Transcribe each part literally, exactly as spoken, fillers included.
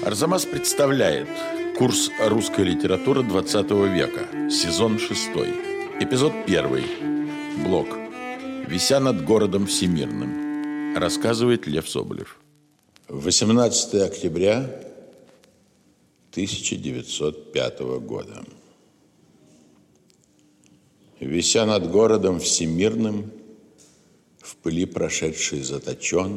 Арзамас представляет курс русской литературы двадцатого века, сезон шестой, эпизод первый, блок «Вися над городом всемирным», рассказывает Лев Соболев. восемнадцатое октября тысяча девятьсот пятого года. Вися над городом всемирным, в пыли прошедший заточен,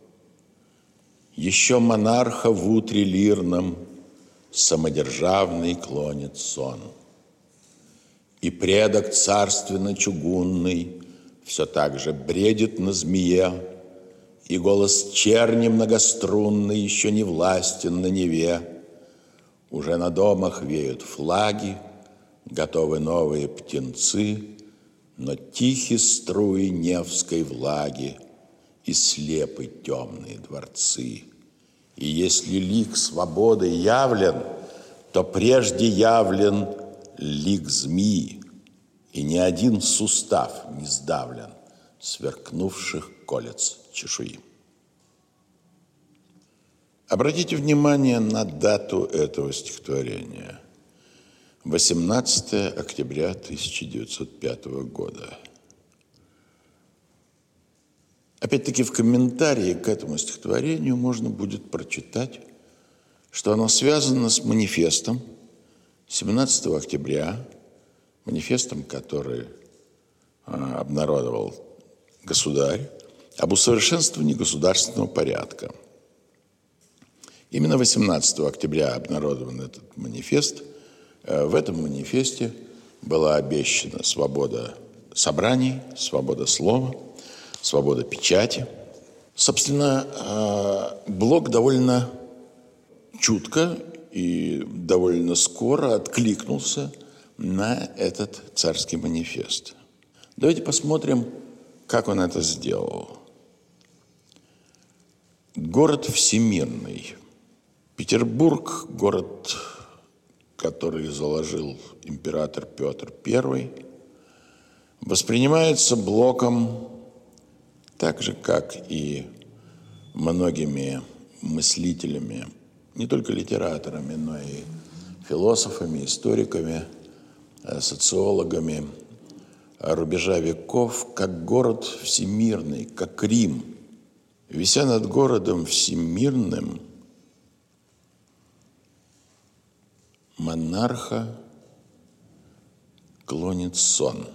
еще монарха в утре лирном самодержавный клонит сон. И предок царственно-чугунный все так же бредит на змее, и голос черни многострунный еще не властен на Неве. Уже на домах веют флаги, готовы новые птенцы, но тихи струи невской влаги и слепы темные дворцы. И если лик свободы явлен, то прежде явлен лик змеи, и ни один сустав не сдавлен сверкнувших колец чешуи. Обратите внимание на дату этого стихотворения. восемнадцатое октября тысяча девятьсот пятого года. Опять-таки в комментарии к этому стихотворению можно будет прочитать, что оно связано с манифестом семнадцатого октября, манифестом, который а, обнародовал государь, об усовершенствовании государственного порядка. Именно восемнадцатого октября обнародован этот манифест. В этом манифесте была обещана свобода собраний, свобода слова, свобода печати. Собственно, Блок довольно чутко и довольно скоро откликнулся на этот царский манифест. Давайте посмотрим, как он это сделал. Город всемирный. Петербург – город, который заложил император Петр Первый, воспринимается Блоком так же, как и многими мыслителями, не только литераторами, но и философами, историками, социологами рубежа веков, как город всемирный, как Рим. Вися над городом всемирным, монарха клонит сон.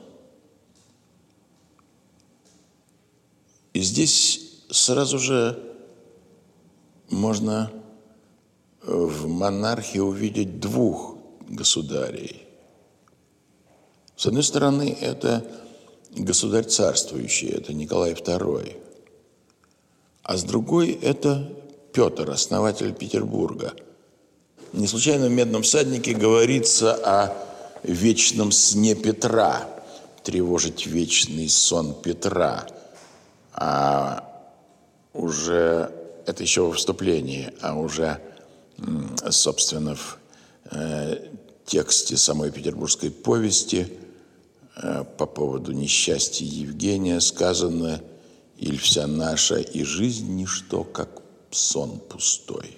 И здесь сразу же можно в монархии увидеть двух государей. С одной стороны, это государь царствующий, это Николай Второй. А с другой, это Петр, основатель Петербурга. Не случайно в «Медном всаднике» говорится о вечном сне Петра, тревожить вечный сон Петра. А уже, это еще во вступлении, а уже, собственно, в э, тексте самой петербургской повести э, по поводу несчастья Евгения сказано: «Иль вся наша и жизнь ничто, как сон пустой».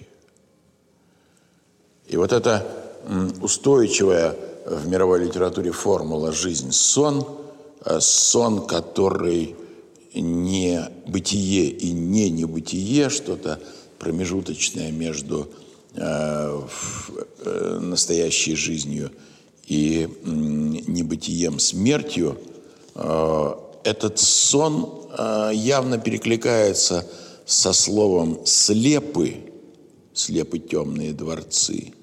И вот эта устойчивая в мировой литературе формула «жизнь-сон», сон, который не бытие и не небытие, что-то промежуточное между э, э, настоящей жизнью и э, небытием, смертью, э, этот сон э, явно перекликается со словом «слепы», «слепы темные дворцы»,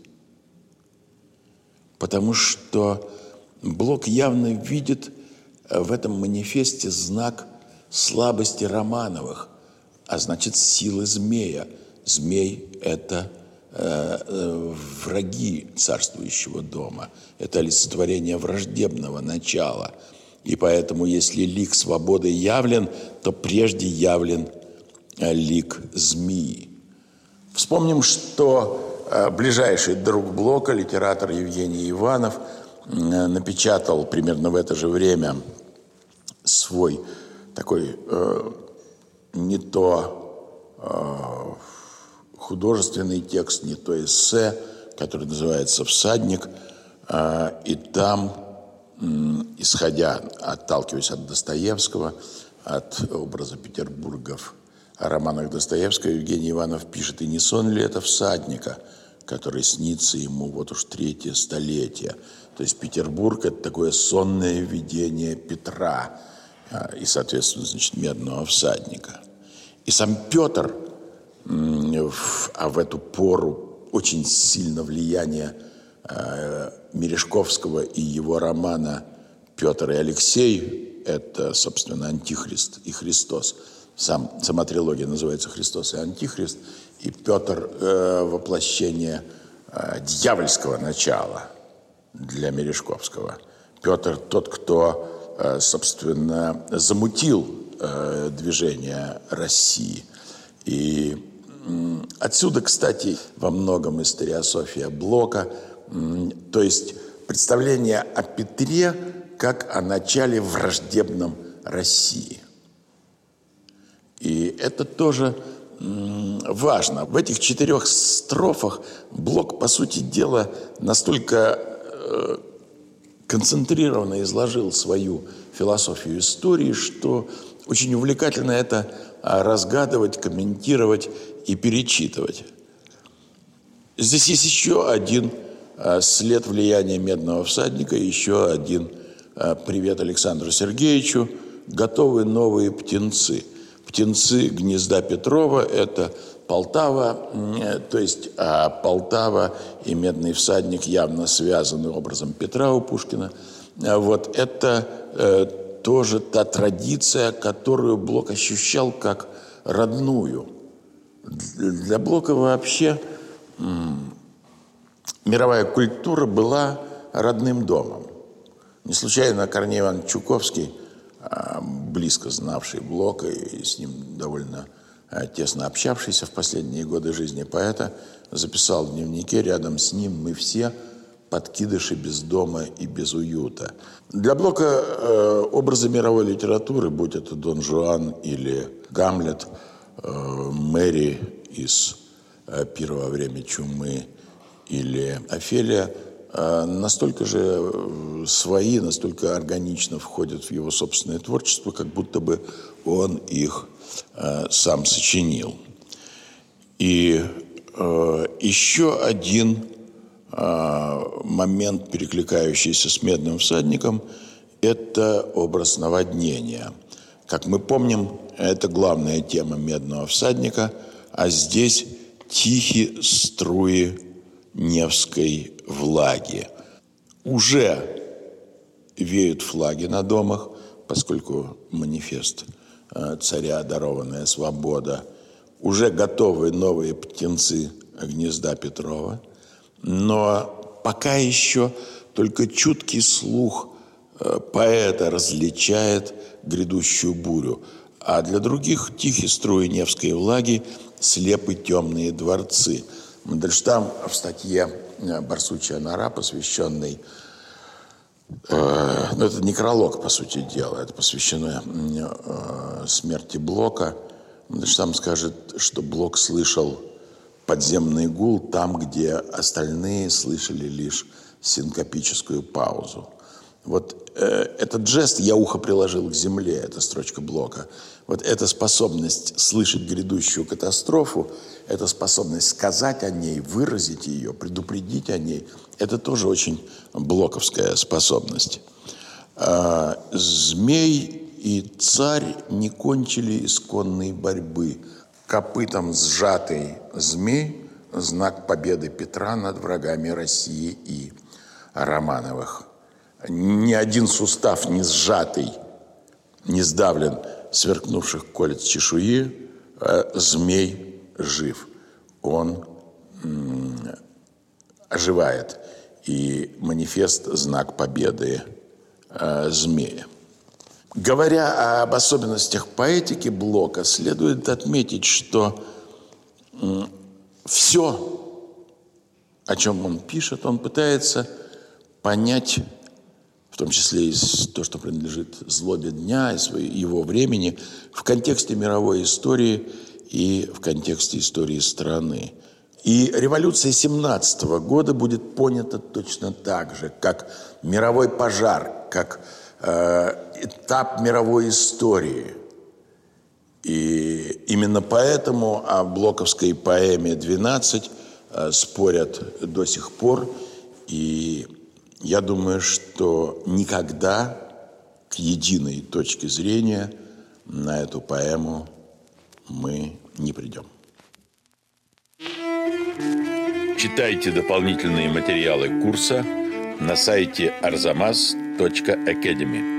потому что Блок явно видит в этом манифесте знак слабости Романовых, а значит, силы змея. Змей – это э, э, враги царствующего дома, это олицетворение враждебного начала. И поэтому, если лик свободы явлен, то прежде явлен лик змеи. Вспомним, что э, ближайший друг Блока, литератор Евгений Иванов, э, напечатал примерно в это же время свой такой э, не то э, художественный текст, не то эссе, который называется «Всадник». И там, исходя, отталкиваясь от Достоевского, от образа Петербургов, о романах Достоевского, Евгений Иванов пишет: «И не сон ли это всадника, который снится ему вот уж третье столетие?» То есть Петербург – это такое сонное видение Петра и, соответственно, значит, медного всадника. И сам Петр, а в эту пору очень сильно влияние Мережковского и его романа «Петр и Алексей» – это, собственно, Антихрист и Христос. Сам, сама трилогия называется «Христос и Антихрист», и Петр э, – воплощение э, дьявольского начала для Мережковского. Петр – тот, кто, э, собственно, замутил э, движение России. И э, отсюда, кстати, во многом историософия Блока, э, то есть представление о Петре как о начале враждебном России. И это тоже важно. В этих четырех строфах Блок, по сути дела, настолько э, концентрированно изложил свою философию истории, что очень увлекательно это разгадывать, комментировать и перечитывать. Здесь есть еще один э, след влияния «Медного всадника», еще один э, привет Александру Сергеевичу. Готовы новые птенцы. Птенцы гнезда Петрова – это Полтава, то есть а Полтава и «Медный всадник» явно связаны образом Петра у Пушкина. Вот это э, тоже та традиция, которую Блок ощущал как родную. Для Блока вообще м, мировая культура была родным домом. Не случайно Корней Иванович Чуковский, близко знавший Блока и с ним довольно тесно общавшийся в последние годы жизни поэта, записал в дневнике: «Рядом с ним мы все подкидыши без дома и без уюта». Для Блока э, образы мировой литературы, будь это Дон Жуан или Гамлет, э, Мэри из э, «Пира во время чумы» или Офелия, настолько же свои, настолько органично входят в его собственное творчество, как будто бы он их э, сам сочинил. И э, еще один э, момент, перекликающийся с «Медным всадником», это образ наводнения. Как мы помним, это главная тема «Медного всадника», а здесь тихие струи невской влаги. Уже веют флаги на домах, поскольку манифест царя «Дарованная свобода». Уже готовы новые птенцы гнезда Петрова. Но пока еще только чуткий слух поэта различает грядущую бурю. А для других тихие струи невской влаги, слепы темные дворцы. Мандельштам в статье «Барсучья нора», посвященной, э, ну, это некролог, по сути дела, это посвящено э, смерти Блока. Мандельштам скажет, что Блок слышал подземный гул там, где остальные слышали лишь синкопическую паузу. Вот э, этот жест «я ухо приложил к земле», это строчка Блока. Вот эта способность слышать грядущую катастрофу, эта способность сказать о ней, выразить ее, предупредить о ней, это тоже очень блоковская способность. Э, «Змей и царь не кончили исконной борьбы. Копытом сжатый змей – знак победы Петра над врагами России и Романовых. Ни один сустав не сжатый, не сдавлен сверкнувших колец чешуи, а змей жив. Он м- оживает. И манифест – знак победы э, змея. Говоря об особенностях поэтики Блока, следует отметить, что м- все, о чем он пишет, он пытается понять, в том числе и то, что принадлежит злобе дня и его времени, в контексте мировой истории и в контексте истории страны. И революция семнадцатого года будет понята точно так же, как мировой пожар, как э, этап мировой истории. И именно поэтому о блоковской поэме «двенадцать» э, спорят до сих пор. И я думаю, что никогда к единой точке зрения на эту поэму мы не придем. Читайте дополнительные материалы курса на сайте арзамас точка академи.